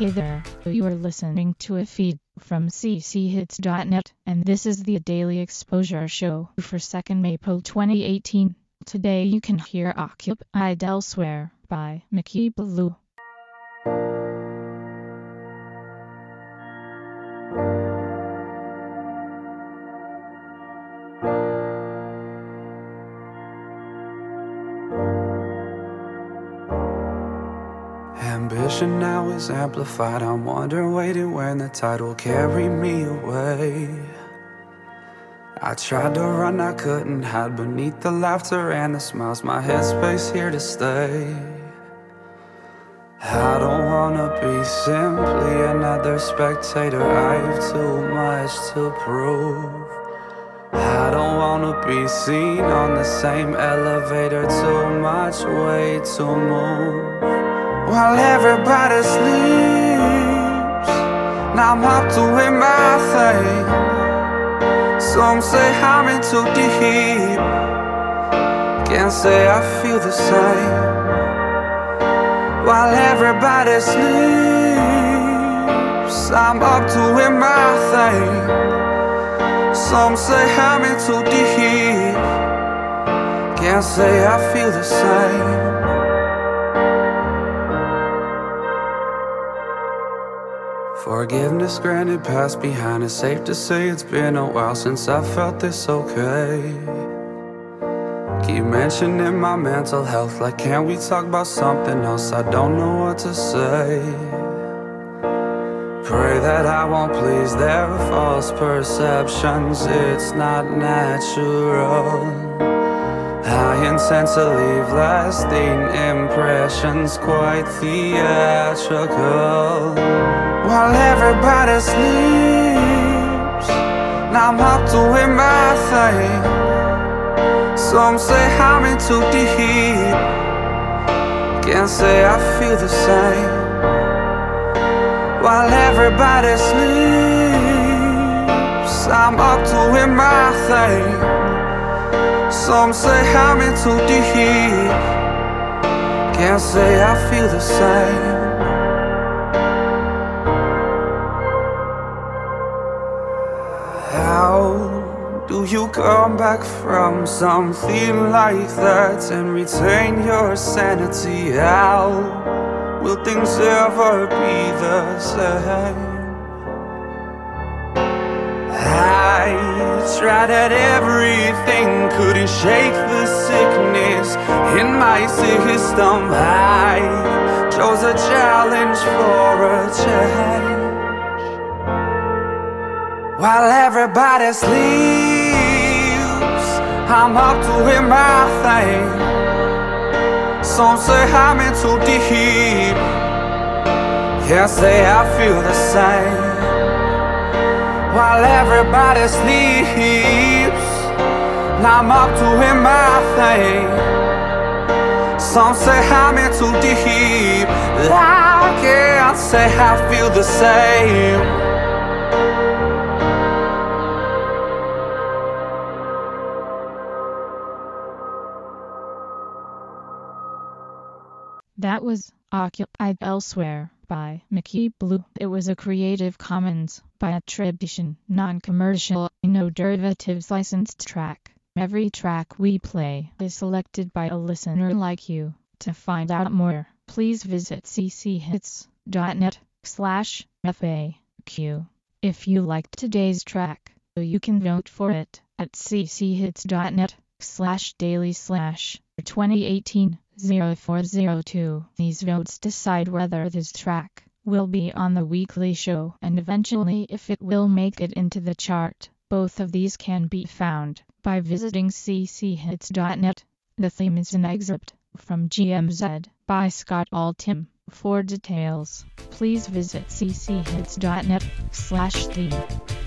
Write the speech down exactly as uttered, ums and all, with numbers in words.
Hey there, you are listening to a feed from c c hits dot net, and this is the Daily Exposure Show for second April twenty eighteen. Today you can hear Occupied Elsewhere by Mickey Blue. Ambition now is amplified. I'm wondering, waiting when the tide will carry me away. I tried to run, I couldn't hide beneath the laughter and the smiles. My headspace here to stay. I don't wanna be simply another spectator. I have too much to prove. I don't wanna be seen on the same elevator. Too much weight to move. While everybody sleeps, now I'm up doing my thing. Some say I'm in too deep. Can't say I feel the same. While everybody sleeps, I'm up doing my thing. Some say I'm in too deep. Can't say I feel the same. Forgiveness granted, past behind. It's safe to say it's been a while since I felt this okay. Keep mentioning my mental health, like can we talk about something else? I don't know what to say. Pray that I won't please their false perceptions. It's not natural. I intend to leave lasting impressions, quite theatrical. While everybody sleeps, now I'm up doing my thing. Some say I'm in too deep. Can't say I feel the same. While everybody sleeps, I'm up doing my thing. Some say I'm in too deep. Can't say I feel the same. How do you come back from something like that and retain your sanity? How will things ever be the same? I tried at everything, couldn't shake the sickness in my system. I chose a challenge for a change. While everybody sleeps, I'm up doing my thing. Some say I'm in too deep. Can't say I feel the same. While everybody sleeps, now I'm up doing my thing. Some say I'm in too deep. I can't say I feel the same. That was Occupied Elsewhere by Mickey Blue. It was a Creative Commons by attribution, non-commercial, no derivatives licensed track. Every track we play is selected by a listener like you. To find out more, please visit c c hits dot net slash F A Q. If you liked today's track, you can vote for it at c c hits dot net slash daily slash twenty eighteen oh four oh two. These votes decide whether this track will be on the weekly show and eventually if it will make it into the chart. Both of these can be found by visiting c c hits dot net. The theme is an excerpt from G M Z by Scott Altham. For details, please visit c c hits dot net slash theme.